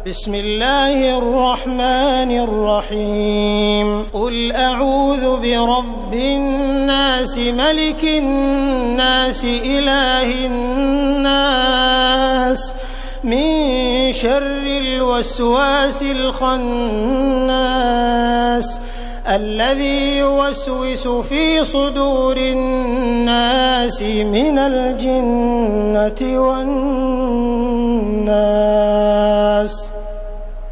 بسم الله الرحمن الرحيم قل أعوذ برب الناس ملك الناس إله الناس من شر الوسواس الخناس الذي يوسوس في صدور الناس من الجنة والناس.